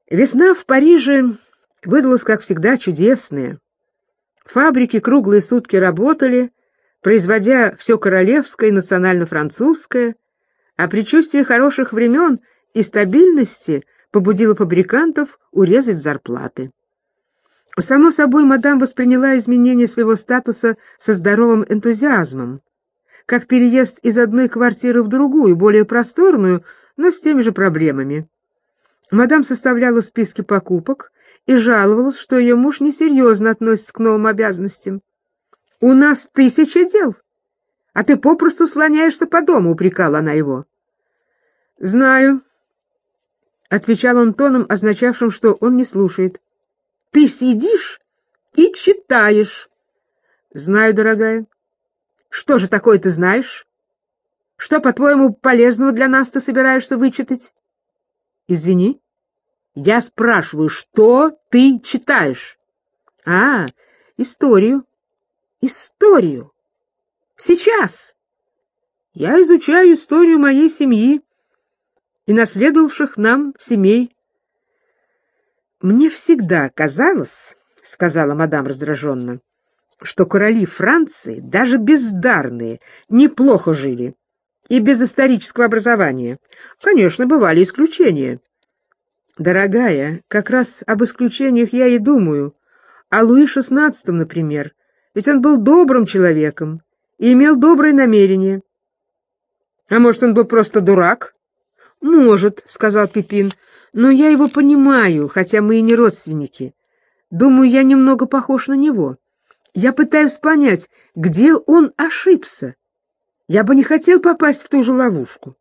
Весна в Париже выдалась, как всегда, чудесная. Фабрики круглые сутки работали, производя все королевское и национально-французское, а предчувствие хороших времен и стабильности побудило фабрикантов урезать зарплаты. Само собой, мадам восприняла изменение своего статуса со здоровым энтузиазмом, как переезд из одной квартиры в другую, более просторную, но с теми же проблемами. Мадам составляла списки покупок и жаловалась, что ее муж несерьезно относится к новым обязанностям. «У нас 1000 дел, а ты попросту слоняешься по дому», — упрекала она его. «Знаю», — отвечал он тоном, означавшим, что он не слушает. «Ты сидишь и читаешь». «Знаю, дорогая». «Что же такое ты знаешь? Что, по-твоему, полезного для нас ты собираешься вычитать?» «Извини». «Я спрашиваю, что ты читаешь?» «А, историю». «Историю? Сейчас?» «Я изучаю историю моей семьи и наследовавших нам семей». «Мне всегда казалось, — сказала мадам раздраженно, — что короли Франции, даже бездарные, неплохо жили, и без исторического образования. Конечно, бывали исключения». «Дорогая, как раз об исключениях я и думаю. О Луи XVI, например. Ведь он был добрым человеком и имел добрые намерения». «А может, он был просто дурак?» «Может, — сказал Пипин, — но я его понимаю, хотя мы и не родственники. Думаю, я немного похож на него. Я пытаюсь понять, где он ошибся. Я бы не хотел попасть в ту же ловушку».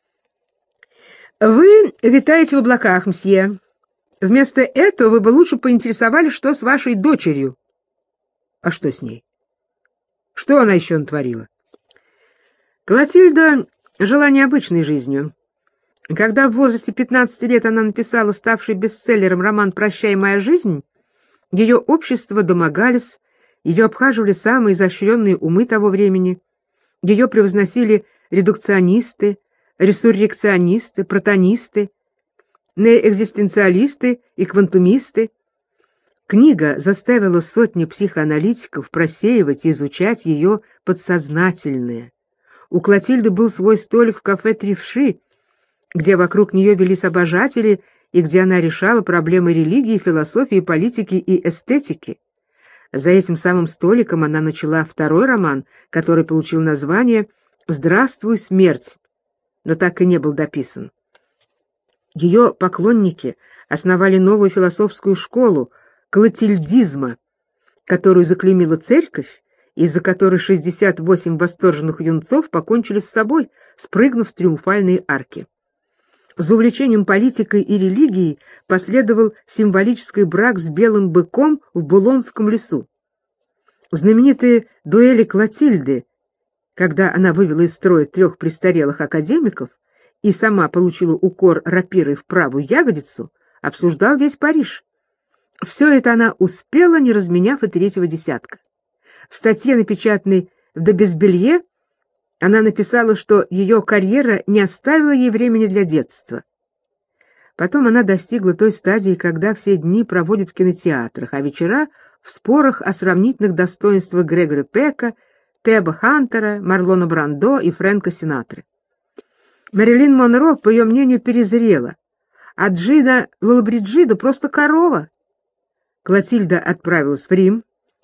«Вы витаете в облаках, мсье. Вместо этого вы бы лучше поинтересовались, что с вашей дочерью». «А что с ней? Что она еще натворила?» Клотильда жила необычной жизнью. Когда в возрасте 15 лет она написала ставший бестселлером роман «Прощай, моя жизнь», ее общество домогались, ее обхаживали самые изощренные умы того времени, ее превозносили редукционисты, ресуррекционисты, протонисты, неэкзистенциалисты и квантумисты. Книга заставила сотни психоаналитиков просеивать и изучать ее подсознательное. У Клотильды был свой столик в кафе «Тривши», где вокруг нее велись обожатели и где она решала проблемы религии, философии, политики и эстетики. За этим самым столиком она начала второй роман, который получил название «Здравствуй, смерть», но так и не был дописан. Ее поклонники основали новую философскую школу клотильдизма, которую заклеймила церковь, из-за которой 68 восторженных юнцов покончили с собой, спрыгнув с триумфальной арки. За увлечением политикой и религией последовал символический брак с белым быком в Булонском лесу. Знаменитые дуэли Клотильды, когда она вывела из строя 3 престарелых академиков и сама получила укор рапирой в правую ягодицу, обсуждал весь Париж. Все это она успела, не разменяв и 3-го десятка. В статье, напечатанной в «Добезбелье», она написала, что ее карьера не оставила ей времени для детства. Потом она достигла той стадии, когда все дни проводит в кинотеатрах, а вечера — в спорах о сравнительных достоинствах Грегори Пека, Теба Хантера, Марлона Брандо и Фрэнка Синатры. Мэрилин Монро, по ее мнению, перезрела, а Джида Лоллобриджида просто корова. Клотильда отправилась в Рим,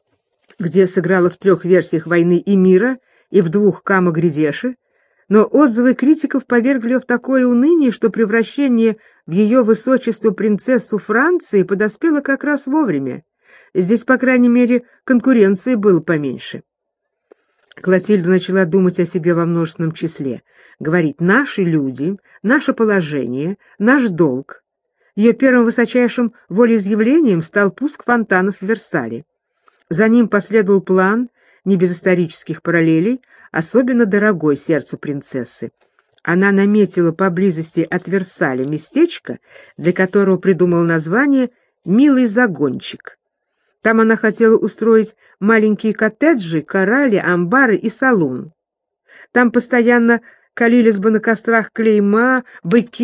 где сыграла в 3 версиях «Войны и мира» и в 2 «Камо-Грядеши», но отзывы критиков повергли ее в такое уныние, что превращение в ее высочество принцессу Франции подоспело как раз вовремя. Здесь, по крайней мере, конкуренции было поменьше. Клотильда начала думать о себе во множественном числе, говорить «наши люди», «наше положение», «наш долг». Ее первым высочайшим волеизъявлением стал пуск фонтанов в Версале. За ним последовал план, не без исторических параллелей, особенно дорогой сердцу принцессы. Она наметила поблизости от Версаля местечко, для которого придумала название «Милый загончик». Там она хотела устроить маленькие коттеджи, корали, амбары и салун. Там постоянно калились бы на кострах клейма, быки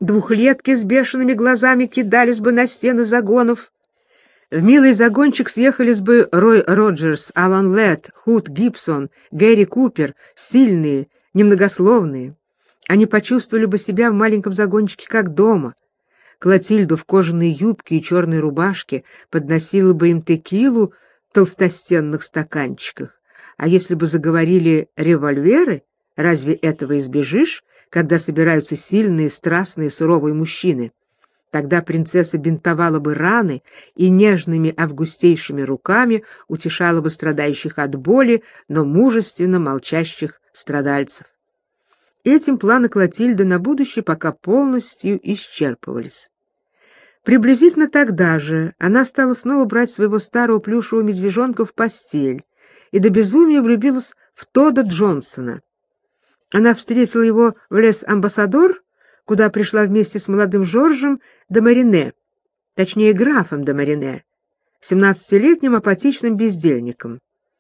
Двухлетки с бешеными глазами кидались бы на стены загонов. В милый загончик съехались бы Рой Роджерс, Алан Летт, Худ Гибсон, Гэри Купер, сильные, немногословные. Они почувствовали бы себя в маленьком загончике как дома. Клотильду в кожаной юбке и черной рубашке подносила бы им текилу в толстостенных стаканчиках. А если бы заговорили револьверы, разве этого избежишь, когда собираются сильные, страстные, суровые мужчины? Тогда принцесса бинтовала бы раны и нежными августейшими руками утешала бы страдающих от боли, но мужественно молчащих страдальцев. Этим планы Клотильды на будущее пока полностью исчерпывались. Приблизительно тогда же она стала снова брать своего старого плюшевого медвежонка в постель и до безумия влюбилась в Тодда Джонсона. Она встретила его в Лес-Амбассадор, куда пришла вместе с молодым Жоржем де Марине, точнее графом де Марине, 17-летним апатичным бездельником.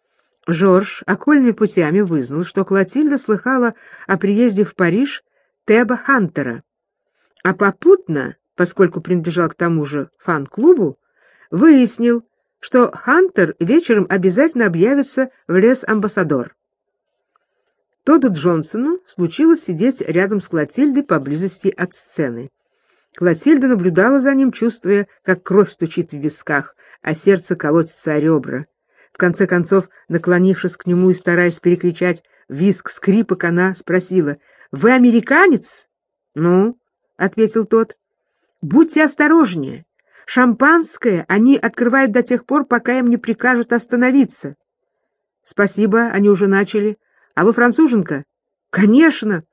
Жорж окольными путями вызнал, что Клотильда слыхала о приезде в Париж Теба Хантера, а попутно, поскольку принадлежал к тому же фан-клубу, выяснил, что Хантер вечером обязательно объявится в Лес-Амбассадор. Тодду Джонсону случилось сидеть рядом с Клотильдой поблизости от сцены. Клотильда наблюдала за ним, чувствуя, как кровь стучит в висках, а сердце колотится о ребра. В конце концов, наклонившись к нему и стараясь перекричать визг скрипок, она спросила: «Вы американец?» «Ну?» — ответил тот. «Будьте осторожнее. Шампанское они открывают до тех пор, пока им не прикажут остановиться». «Спасибо, они уже начали. А вы француженка?» «Конечно!»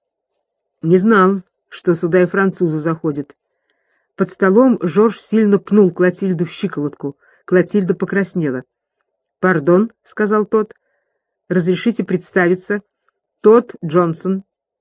«Не знал, что сюда и французы заходят». Под столом Жорж сильно пнул Клотильду в щиколотку. Клотильда покраснела. «Пардон», — сказал тот. «Разрешите представиться. Тодд Джонсон».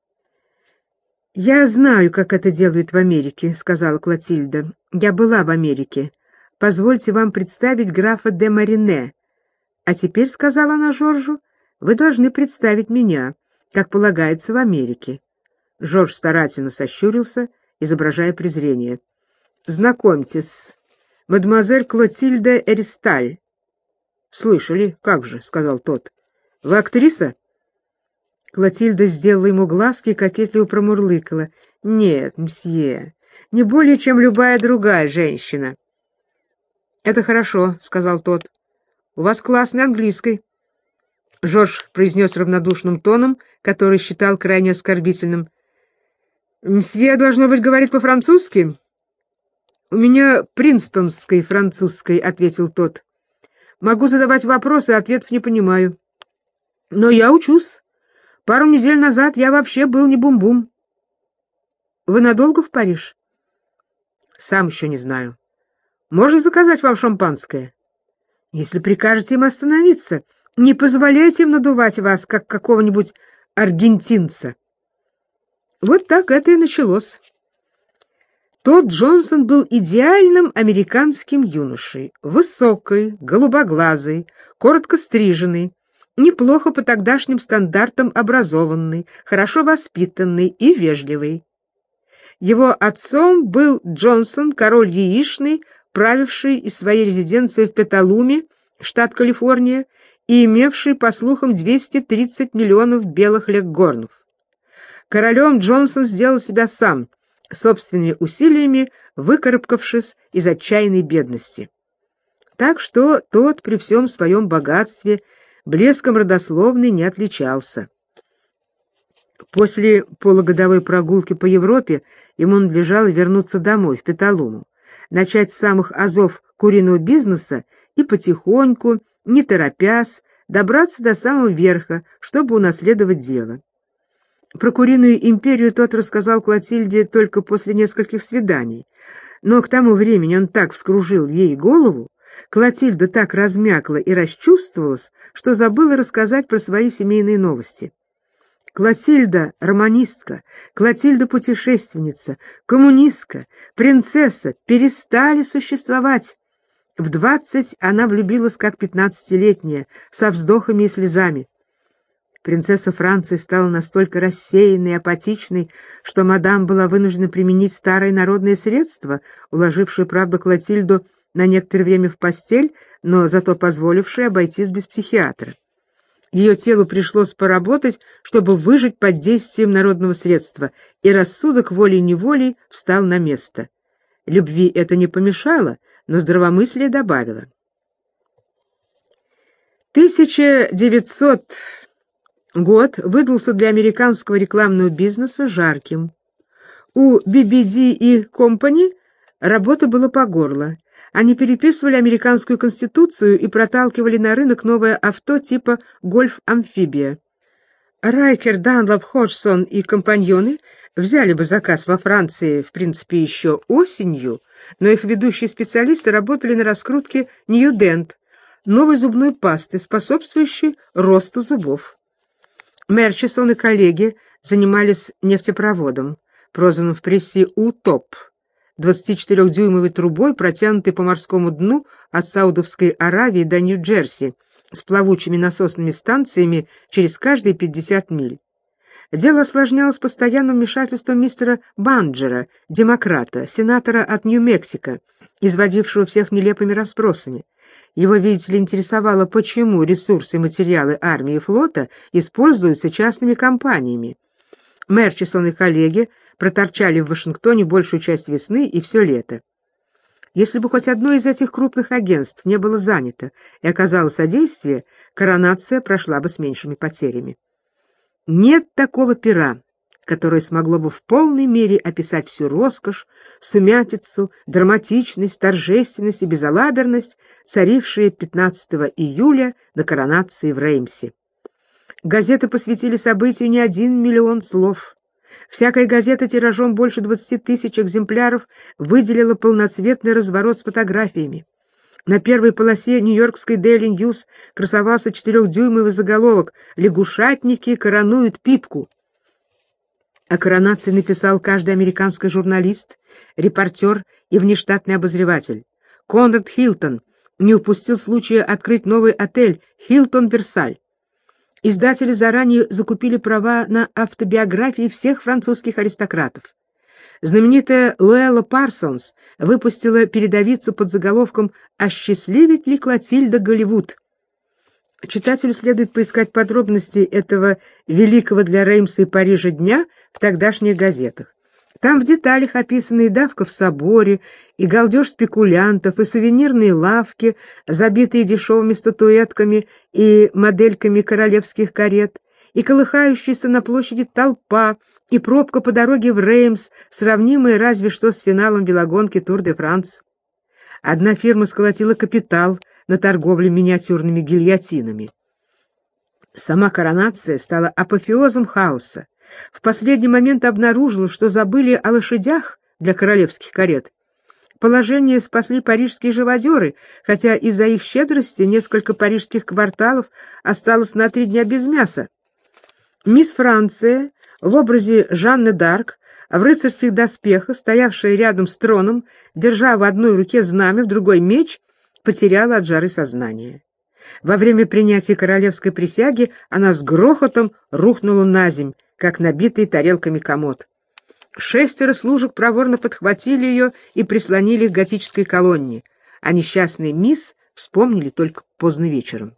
«Я знаю, как это делают в Америке», — сказала Клотильда. «Я была в Америке. Позвольте вам представить графа де Марине. А теперь, — сказала она Жоржу, — вы должны представить меня, как полагается в Америке». Жорж старательно сощурился, изображая презрение. «Знакомьтесь, мадемуазель Клотильда Эристаль». «Слышали? Как же», — сказал тот. «Вы актриса?» Клотильда сделала ему глазки и кокетливо промурлыкала: «Нет, мсье, не более, чем любая другая женщина». «Это хорошо», — сказал тот. «У вас классный английский». Жорж произнес равнодушным тоном, который считал крайне оскорбительным: «Мсье, должно быть, говорит по-французски?» «У меня принстонской французской», — ответил тот. «Могу задавать вопросы, а ответов не понимаю. Но я учусь. Пару недель назад я вообще был не бум-бум». «Вы надолго в Париж?» «Сам еще не знаю. Можно заказать вам шампанское?» «Если прикажете им остановиться, не позволяйте им надувать вас, как какого-нибудь аргентинца». Вот так это и началось. Тодд Джонсон был идеальным американским юношей, высокий, голубоглазый, коротко стриженный, неплохо по тогдашним стандартам образованный, хорошо воспитанный и вежливый. Его отцом был Джонсон, король яичный, правивший из своей резиденции в Петалуме, штат Калифорния, и имевший, по слухам, 230 миллионов белых леггорнов. Королем Джонсон сделал себя сам, собственными усилиями выкарабкавшись из отчаянной бедности. Так что тот при всем своем богатстве блеском родословной не отличался. После полугодовой прогулки по Европе ему надлежало вернуться домой, в Петалуму, начать с самых азов куриного бизнеса и потихоньку, не торопясь, добраться до самого верха, чтобы унаследовать дело. Про куриную империю тот рассказал Клотильде только после нескольких свиданий, но к тому времени он так вскружил ей голову, Клотильда так размякла и расчувствовалась, что забыла рассказать про свои семейные новости. Клотильда — романистка, Клотильда — путешественница, коммунистка, принцесса перестали существовать. В 20 она влюбилась как 15-летняя, со вздохами и слезами. Принцесса Франции стала настолько рассеянной и апатичной, что мадам была вынуждена применить старые народные средства, уложившие, правда, Клотильду на некоторое время в постель, но зато позволившие обойтись без психиатра. Ее телу пришлось поработать, чтобы выжить под действием народного средства, и рассудок волей-неволей встал на место. Любви это не помешало, но здравомыслие добавило. 1900 год выдался для американского рекламного бизнеса жарким. У BBD и Company работы было по горло. Они переписывали американскую конституцию и проталкивали на рынок новое авто типа «Гольф-амфибия». Райкер, Данлоп, Ходжсон и компаньоны взяли бы заказ во Франции, в принципе, еще осенью, но их ведущие специалисты работали на раскрутке Нью-Дент, новой зубной пасты, способствующей росту зубов. Мерчисон и коллеги занимались нефтепроводом, прозванным в прессе «У-ТОП», 24-дюймовой трубой, протянутой по морскому дну от Саудовской Аравии до Нью-Джерси, с плавучими насосными станциями через каждые 50 миль. Дело осложнялось постоянным вмешательством мистера Банджера, демократа, сенатора от Нью-Мексико, изводившего всех нелепыми расспросами. Его, видите ли, интересовало, почему ресурсы и материалы армии и флота используются частными компаниями. Мерчисон и коллеги проторчали в Вашингтоне большую часть весны и все лето. Если бы хоть одно из этих крупных агентств не было занято и оказало содействие, коронация прошла бы с меньшими потерями. Нет такого пера, которое смогло бы в полной мере описать всю роскошь, сумятицу, драматичность, торжественность и безалаберность, царившие 15 июля на коронации в Реймсе. Газеты посвятили событию не 1 миллион слов. Всякая газета тиражом больше 20 тысяч экземпляров выделила полноцветный разворот с фотографиями. На первой полосе нью-йоркской Daily News красовался 4-дюймовый заголовок «Лягушатники коронуют Пипку». О коронации написал каждый американский журналист, репортер и внештатный обозреватель. Конрад Хилтон не упустил случая открыть новый отель «Хилтон Версаль». Издатели заранее закупили права на автобиографии всех французских аристократов. Знаменитая Луэлла Парсонс выпустила передовицу под заголовком «Осчастливит ли Клотильда Голливуд?». Читателю следует поискать подробности этого великого для Реймса и Парижа дня в тогдашних газетах. Там в деталях описаны и давка в соборе, и галдеж спекулянтов, и сувенирные лавки, забитые дешевыми статуэтками и модельками королевских карет, и колыхающаяся на площади толпа, и пробка по дороге в Реймс, сравнимая разве что с финалом велогонки Тур-де-Франс. Одна фирма сколотила капитал на торговле миниатюрными гильотинами. Сама коронация стала апофеозом хаоса. В последний момент обнаружила, что забыли о лошадях для королевских карет. Положение спасли парижские живодеры, хотя из-за их щедрости несколько парижских кварталов осталось на 3 дня без мяса. Мисс Франция в образе Жанны д'Арк, в рыцарских доспехах, стоявшая рядом с троном, держа в одной руке знамя, в другой меч, потеряла от жары сознание. Во время принятия королевской присяги она с грохотом рухнула на земь, как набитый тарелками комод. 6 служек проворно подхватили ее и прислонили к готической колонне, а несчастный мисс вспомнили только поздно вечером.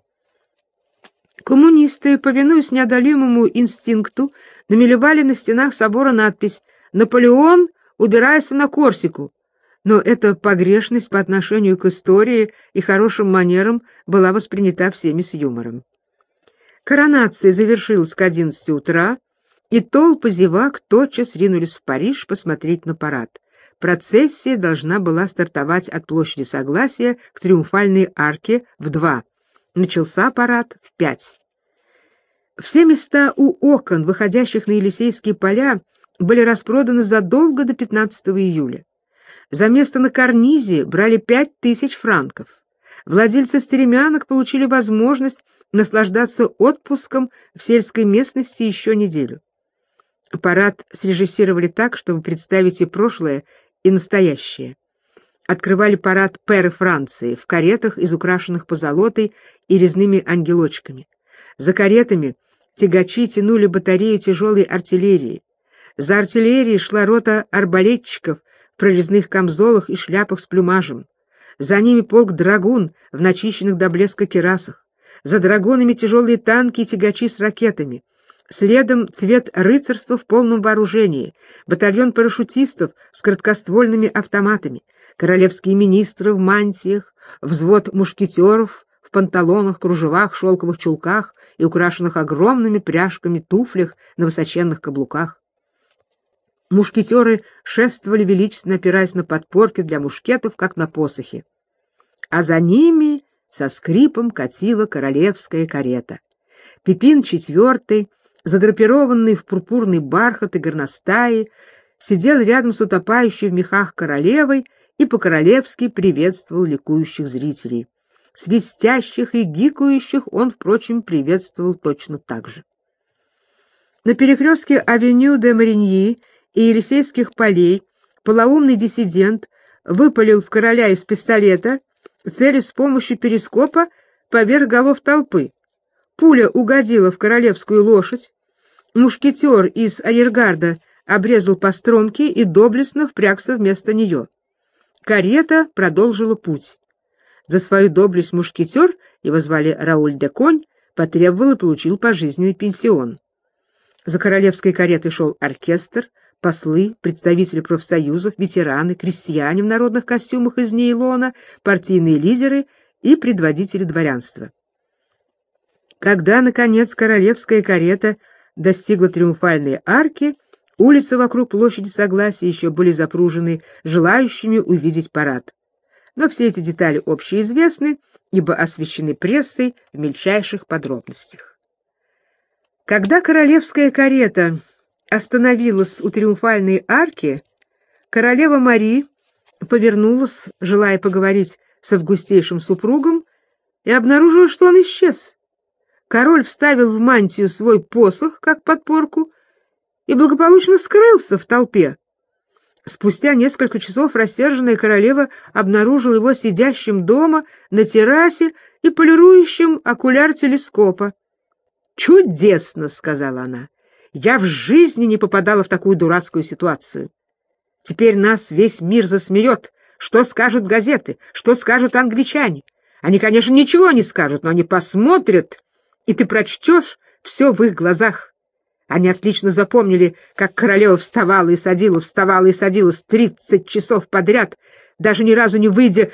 Коммунисты, повинуясь неодолимому инстинкту, намалевали на стенах собора надпись «Наполеон, убирайся на Корсику», но эта погрешность по отношению к истории и хорошим манерам была воспринята всеми с юмором. Коронация завершилась к 11 утра, и толпы зевак тотчас ринулись в Париж посмотреть на парад. Процессия должна была стартовать от площади Согласия к Триумфальной арке в 2. Начался парад в 5. Все места у окон, выходящих на Елисейские поля, были распроданы задолго до 15 июля. За место на карнизе брали 5000 франков. Владельцы стремянок получили возможность наслаждаться отпуском в сельской местности еще неделю. Парад срежиссировали так, чтобы представить и прошлое, и настоящее. Открывали парад пэры Франции в каретах, изукрашенных позолотой и резными ангелочками. За каретами Тягачи тянули батарею тяжелой артиллерии. За артиллерией шла рота арбалетчиков в прорезных камзолах и шляпах с плюмажем. За ними полк драгун в начищенных до блеска кирасах. За драгунами тяжелые танки и тягачи с ракетами. Следом цвет рыцарства в полном вооружении, батальон парашютистов с короткоствольными автоматами, королевские министры в мантиях, взвод мушкетеров в панталонах, кружевах, шелковых чулках и украшенных огромными пряжками туфлях на высоченных каблуках. Мушкетеры шествовали величественно, опираясь на подпорки для мушкетов, как на посохи. А за ними со скрипом катила королевская карета. Пипин IV, задрапированный в пурпурный бархат и горностаи, сидел рядом с утопающей в мехах королевой и по-королевски приветствовал ликующих зрителей. Свистящих и гикающих он, впрочем, приветствовал точно так же. На перекрестке авеню де Мариньи и Елисейских полей полоумный диссидент выпалил в короля из пистолета, целясь с помощью перископа поверх голов толпы. Пуля угодила в королевскую лошадь, мушкетер из арьергарда обрезал постромки и доблестно впрягся вместо нее. Карета продолжила путь. За свою доблесть мушкетер, его звали Рауль де Конь, потребовал и получил пожизненный пенсион. За королевской каретой шел оркестр, послы, представители профсоюзов, ветераны, крестьяне в народных костюмах из нейлона, партийные лидеры и предводители дворянства. Когда, наконец, королевская карета достигла Триумфальной арки, улицы вокруг площади Согласия еще были запружены желающими увидеть парад. Но все эти детали общеизвестны, ибо освещены прессой в мельчайших подробностях. Когда королевская карета остановилась у Триумфальной арки, королева Мари повернулась, желая поговорить с августейшим супругом, и обнаружила, что он исчез. Король вставил в мантию свой посох, как подпорку, и благополучно скрылся в толпе. Спустя несколько часов рассерженная королева обнаружила его сидящим дома на террасе и полирующим окуляр телескопа. «Чудесно!» — сказала она. «Я в жизни не попадала в такую дурацкую ситуацию. Теперь нас весь мир засмеет. Что скажут газеты? Что скажут англичане? Они, конечно, ничего не скажут, но они посмотрят, и ты прочтешь все в их глазах. Они отлично запомнили, как королева вставала и садилась 30 часов подряд, даже ни разу не выйдя...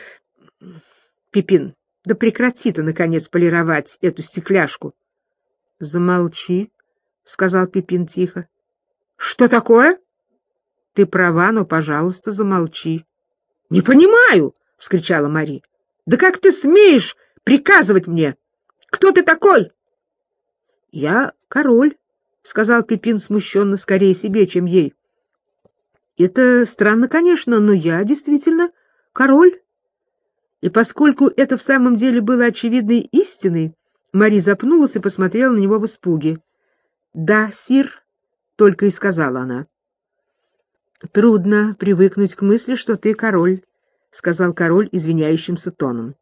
Пипин, да прекрати ты, наконец, полировать эту стекляшку. — Замолчи, — сказал Пипин тихо. — Что такое? — Ты права, но, пожалуйста, замолчи. — Не понимаю, — вскричала Мари. — Да как ты смеешь приказывать мне? Кто ты такой? — Я король, — сказал Пипин смущенно, скорее себе, чем ей. — Это странно, конечно, но я действительно король. И поскольку это в самом деле было очевидной истиной, Мари запнулась и посмотрела на него в испуге. — Да, сир, — только и сказала она. — Трудно привыкнуть к мысли, что ты король, — сказал король извиняющимся тоном.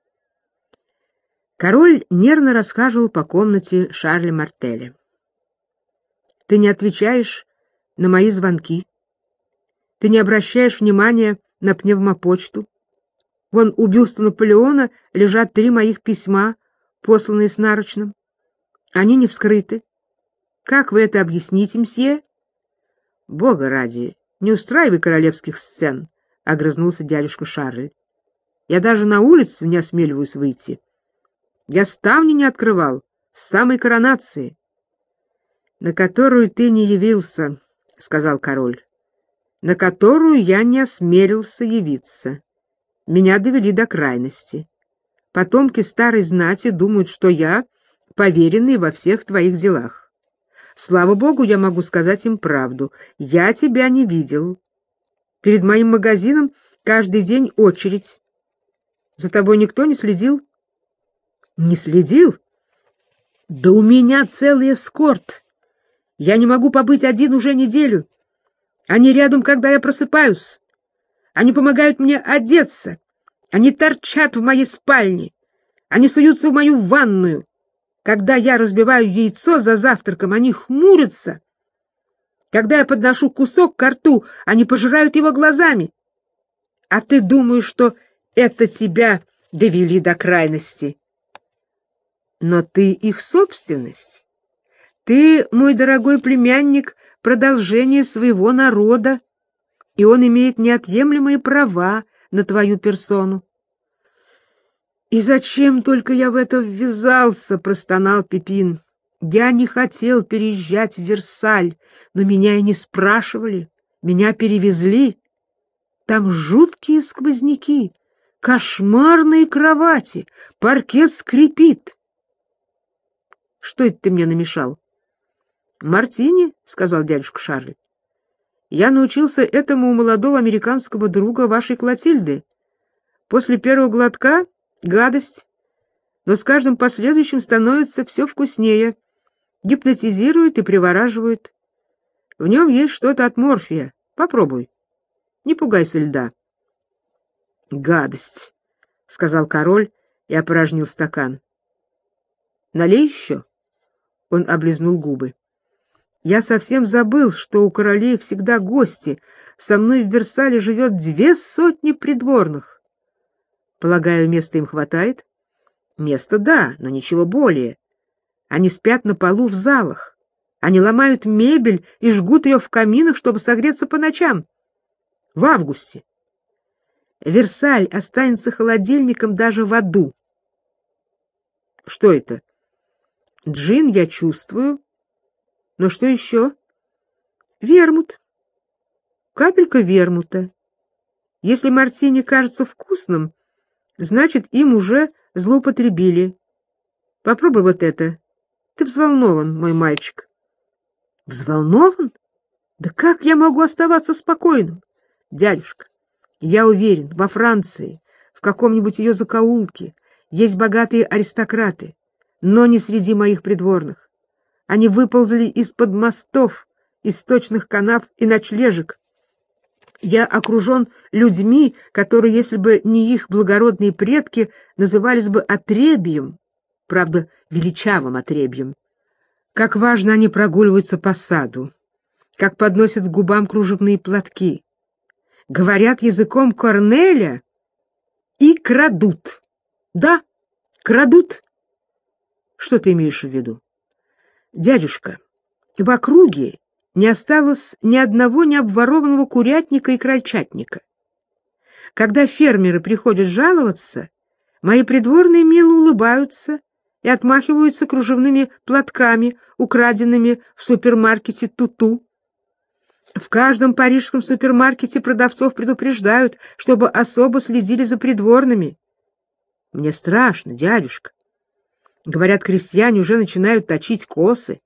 Король нервно расхаживал по комнате Шарля Мартеля. — Ты не отвечаешь на мои звонки. Ты не обращаешь внимания на пневмопочту. Вон у бюста Наполеона лежат 3 моих письма, посланные с нарочным. Они не вскрыты. Как вы это объясните, мсье? — Бога ради, не устраивай королевских сцен, — огрызнулся дядюшка Шарль. — Я даже на улицу не осмеливаюсь выйти. Я ставни не открывал с самой коронации. — На которую ты не явился, — сказал король, — на которую я не осмелился явиться. Меня довели до крайности. Потомки старой знати думают, что я поверенный во всех твоих делах. Слава богу, я могу сказать им правду. Я тебя не видел. Перед моим магазином каждый день очередь. За тобой никто не следил? Не следил? Да у меня целый эскорт. Я не могу побыть один уже неделю. Они рядом, когда я просыпаюсь. Они помогают мне одеться. Они торчат в моей спальне. Они суются в мою ванную. Когда я разбиваю яйцо за завтраком, они хмурятся. Когда я подношу кусок ко рту, они пожирают его глазами. А ты думаешь, что это тебя довели до крайности? Но ты их собственность. Ты, мой дорогой племянник, продолжение своего народа, и он имеет неотъемлемые права на твою персону. «И зачем только я в это ввязался?» — простонал Пипин. «Я не хотел переезжать в Версаль, но меня и не спрашивали. Меня перевезли. Там жуткие сквозняки, кошмарные кровати, паркет скрипит». «Что это ты мне намешал?» «Мартини», — сказал дядюшка Шарль. «Я научился этому у молодого американского друга вашей Клотильды. После первого глотка — гадость, но с каждым последующим становится все вкуснее, гипнотизирует и привораживает. В нем есть что-то от морфия. Попробуй. Не пугайся льда». «Гадость», — сказал король и опорожнил стакан. «Налей еще». Он облизнул губы. «Я совсем забыл, что у королей всегда гости. Со мной в Версале живет 200 придворных. Полагаю, места им хватает?» «Места, да, но ничего более. Они спят на полу в залах. Они ломают мебель и жгут ее в каминах, чтобы согреться по ночам. В августе. Версаль останется холодильником даже в аду». «Что это?» «Джин, я чувствую. Но что еще?» «Вермут. Капелька вермута. Если мартини кажется вкусным, значит, им уже злоупотребили. Попробуй вот это. Ты взволнован, мой мальчик». «Взволнован? Да как я могу оставаться спокойным? Дядюшка, я уверен, во Франции, в каком-нибудь ее закоулке, есть богатые аристократы, но не среди моих придворных. Они выползли из-под мостов, из сточных канав и ночлежек. Я окружен людьми, которые, если бы не их благородные предки, назывались бы отребьем, правда, величавым отребьем. Как важно они прогуливаются по саду, как подносят к губам кружевные платки, говорят языком Корнеля и крадут. Да, крадут. Что ты имеешь в виду? Дядюшка, в округе не осталось ни одного необворованного курятника и крольчатника. Когда фермеры приходят жаловаться, мои придворные мило улыбаются и отмахиваются кружевными платками, украденными в супермаркете Туту. В каждом парижском супермаркете продавцов предупреждают, чтобы особо следили за придворными. Мне страшно, дядюшка. Говорят, крестьяне уже начинают точить косы.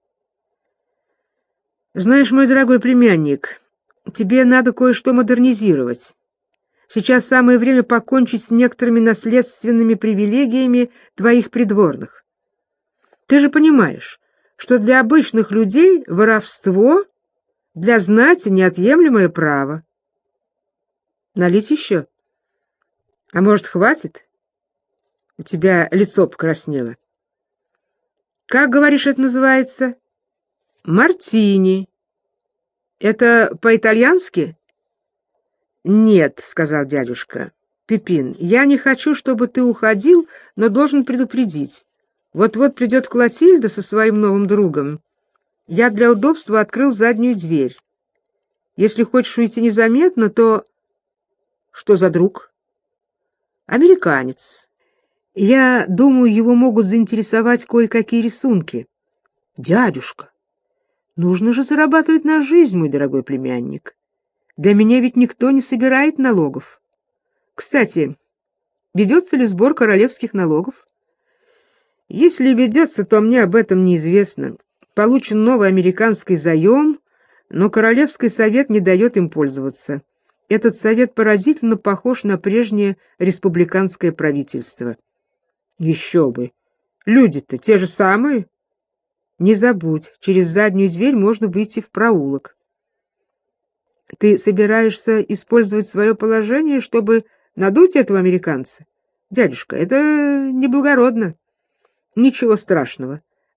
Знаешь, мой дорогой племянник, тебе надо кое-что модернизировать. Сейчас самое время покончить с некоторыми наследственными привилегиями твоих придворных. Ты же понимаешь, что для обычных людей воровство, для знати неотъемлемое право. Налить еще? А может, хватит? У тебя лицо покраснело. Как, говоришь, это называется? Мартини. Это по-итальянски? Нет, сказал дядюшка. Пипин, я не хочу, чтобы ты уходил, но должен предупредить. Вот-вот придет Клотильда со своим новым другом. Я для удобства открыл заднюю дверь. Если хочешь уйти незаметно, то... Что за друг? Американец. Я думаю, его могут заинтересовать кое-какие рисунки. Дядюшка, нужно же зарабатывать на жизнь, мой дорогой племянник. Для меня ведь никто не собирает налогов. Кстати, ведется ли сбор королевских налогов? Если ведется, то мне об этом неизвестно. Получен новый американский заем, но Королевский совет не дает им пользоваться. Этот совет поразительно похож на прежнее республиканское правительство. Еще бы! Люди-то те же самые. Не забудь, через заднюю дверь можно выйти в проулок. Ты собираешься использовать свое положение, чтобы надуть этого американца? Дядюшка, это неблагородно. Ничего страшного.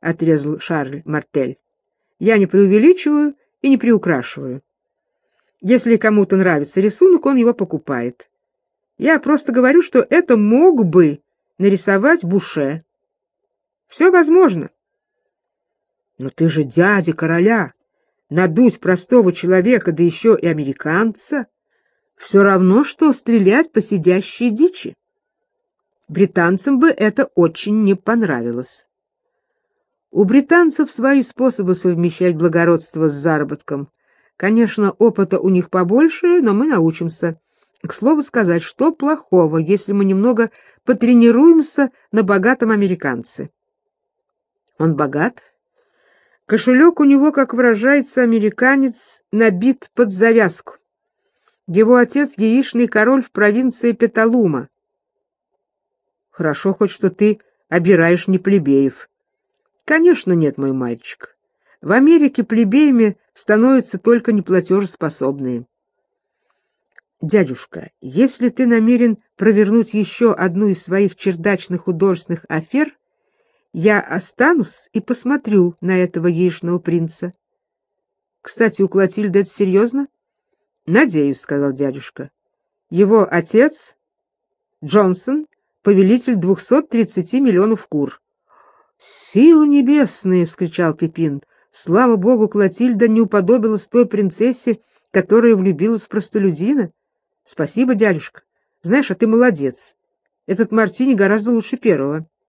отрезал Шарль Мартель. Я не преувеличиваю и не приукрашиваю. Если кому-то нравится рисунок, он его покупает. Я просто говорю, что это мог бы нарисовать Буше. Все возможно. Но ты же дядя короля. Надуть простого человека, да еще и американца, все равно, что стрелять по сидящей дичи. Британцам бы это очень не понравилось. У британцев свои способы совмещать благородство с заработком. Конечно, опыта у них побольше, но мы научимся. К слову сказать, что плохого, если мы немного потренируемся на богатом американце? Он богат? Кошелек у него, как выражается американец, набит под завязку. Его отец — яичный король в провинции Петалума. Хорошо хоть, что ты обираешь не плебеев. Конечно, нет, мой мальчик. В Америке плебеями становятся только неплатежеспособные. Дядюшка, если ты намерен провернуть еще одну из своих чердачных художественных афер, я останусь и посмотрю на этого яичного принца. Кстати, у Клотильды это серьезно? Надеюсь, сказал дядюшка. Его отец, Джонсон, повелитель 230 миллионов кур. Силы небесные, вскричал Пипин. Слава богу, Клотильда не уподобилась той принцессе, которая влюбилась в простолюдина. Спасибо, дядюшка. Знаешь, а ты молодец. Этот мартини гораздо лучше первого.